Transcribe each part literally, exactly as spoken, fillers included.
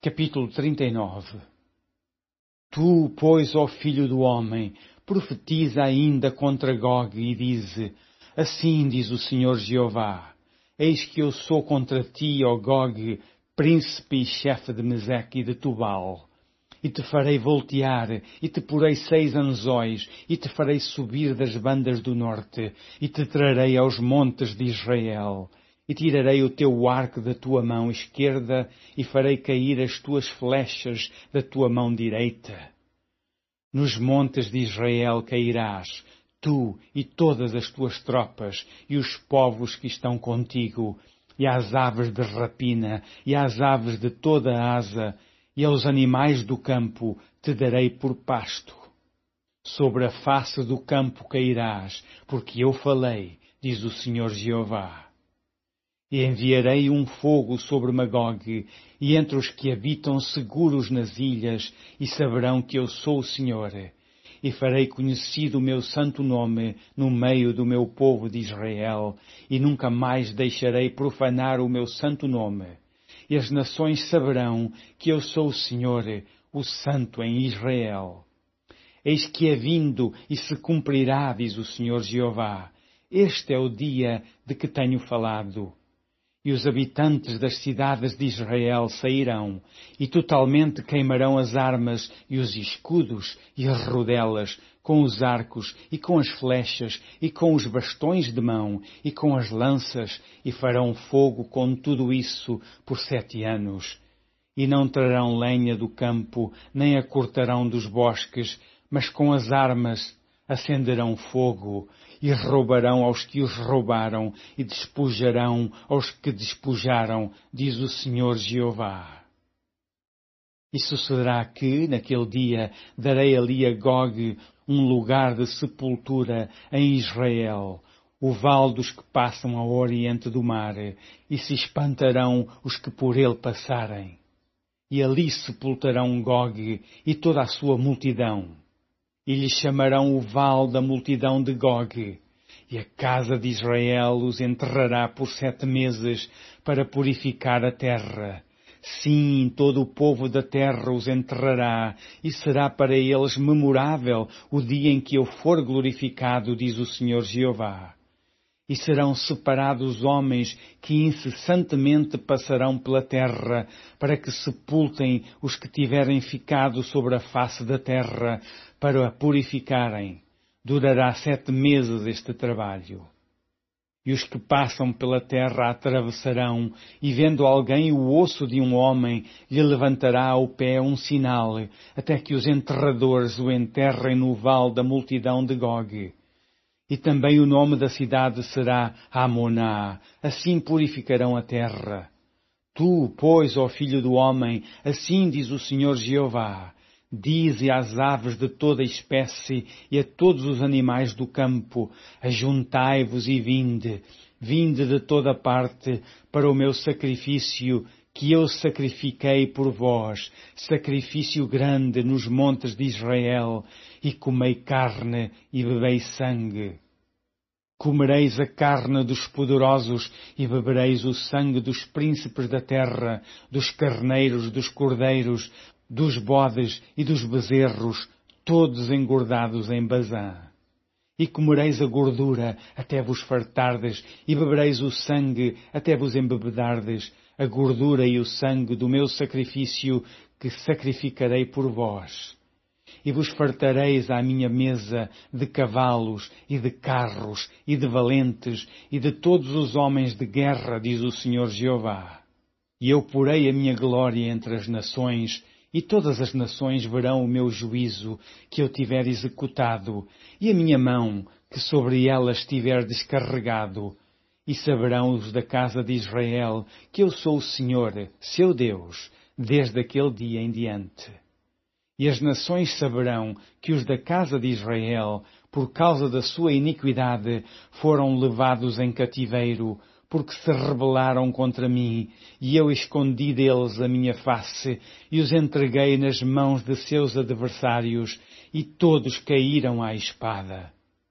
Capítulo trinta e nove. Tu, pois, ó filho do homem, profetiza ainda contra Gog e dize: Assim diz o Senhor Jeová: Eis que eu sou contra ti, ó Gog, príncipe e chefe de Meseque e de Tubal. E te farei voltear, e te porei seis anzóis, e te farei subir das bandas do norte, e te trarei aos montes de Israel. E tirarei o teu arco da tua mão esquerda, e farei cair as tuas flechas da tua mão direita. Nos montes de Israel cairás, tu e todas as tuas tropas, e os povos que estão contigo, e às aves de rapina, e às aves de toda a asa, e aos animais do campo te darei por pasto. Sobre a face do campo cairás, porque eu falei, diz o Senhor Jeová. E enviarei um fogo sobre Magog, e entre os que habitam seguros nas ilhas, e saberão que eu sou o Senhor. E farei conhecido o meu santo nome no meio do meu povo de Israel, e nunca mais deixarei profanar o meu santo nome. E as nações saberão que eu sou o Senhor, o Santo em Israel. Eis que é vindo e se cumprirá, diz o Senhor Jeová. Este é o dia de que tenho falado. E os habitantes das cidades de Israel sairão, e totalmente queimarão as armas e os escudos e as rodelas, com os arcos e com as flechas e com os bastões de mão e com as lanças, e farão fogo com tudo isso por sete anos. E não trarão lenha do campo, nem a cortarão dos bosques, mas com as armas acenderão fogo, e roubarão aos que os roubaram, e despojarão aos que despojaram, diz o Senhor Jeová. E sucederá que, naquele dia, darei ali a Gog um lugar de sepultura em Israel, o vale dos que passam ao oriente do mar, e se espantarão os que por ele passarem. E ali sepultarão Gog e toda a sua multidão. E lhe chamarão o vale da multidão de Gog. E a casa de Israel os enterrará por sete meses para purificar a terra. Sim, todo o povo da terra os enterrará, e será para eles memorável o dia em que eu for glorificado, diz o Senhor Jeová. E serão separados homens que incessantemente passarão pela terra, para que sepultem os que tiverem ficado sobre a face da terra, para a purificarem. Durará sete meses este trabalho. E os que passam pela terra atravessarão, e vendo alguém o osso de um homem, lhe levantará ao pé um sinal, até que os enterradores o enterrem no vale da multidão de Gog. E também o nome da cidade será Amoná, assim purificarão a terra. Tu, pois, ó filho do homem, assim diz o Senhor Jeová, dize às aves de toda espécie e a todos os animais do campo, ajuntai-vos e vinde, vinde de toda parte para o meu sacrifício, que eu sacrifiquei por vós, sacrifício grande nos montes de Israel, e comei carne e bebei sangue. Comereis a carne dos poderosos e bebereis o sangue dos príncipes da terra, dos carneiros, dos cordeiros, dos bodes e dos bezerros, todos engordados em Bazã. E comereis a gordura até vos fartardes, e bebereis o sangue até vos embebedardes, a gordura e o sangue do meu sacrifício que sacrificarei por vós. E vos fartareis à minha mesa de cavalos e de carros e de valentes e de todos os homens de guerra, diz o Senhor Jeová. E eu porei a minha glória entre as nações, e todas as nações verão o meu juízo que eu tiver executado, e a minha mão que sobre elas tiver descarregado. E saberão os da casa de Israel que eu sou o Senhor, seu Deus, desde aquele dia em diante. E as nações saberão que os da casa de Israel, por causa da sua iniquidade, foram levados em cativeiro, porque se rebelaram contra mim, e eu escondi deles a minha face, e os entreguei nas mãos de seus adversários, e todos caíram à espada.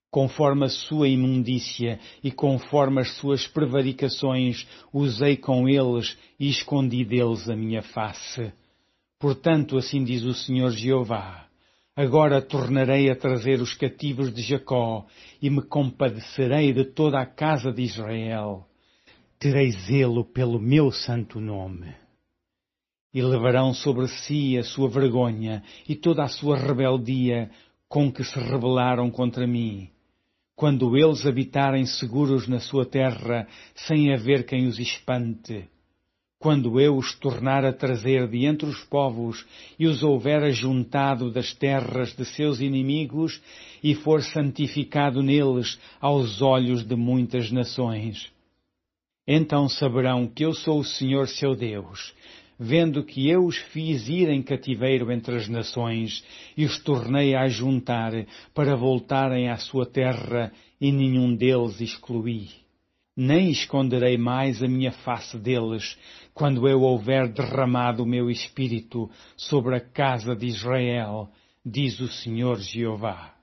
Conforme a sua imundícia e conforme as suas prevaricações, usei com eles e escondi deles a minha face. Portanto, assim diz o Senhor Jeová, agora tornarei a trazer os cativos de Jacó e me compadecerei de toda a casa de Israel. Terei zelo pelo meu santo nome. E levarão sobre si a sua vergonha e toda a sua rebeldia com que se rebelaram contra mim. Quando eles habitarem seguros na sua terra, sem haver quem os espante. Quando eu os tornar a trazer de entre os povos e os houver ajuntado das terras de seus inimigos e for santificado neles aos olhos de muitas nações. Então saberão que eu sou o Senhor seu Deus, vendo que eu os fiz ir em cativeiro entre as nações e os tornei a ajuntar para voltarem à sua terra e nenhum deles excluí. Nem esconderei mais a minha face deles, quando eu houver derramado o meu espírito sobre a casa de Israel, diz o Senhor Jeová.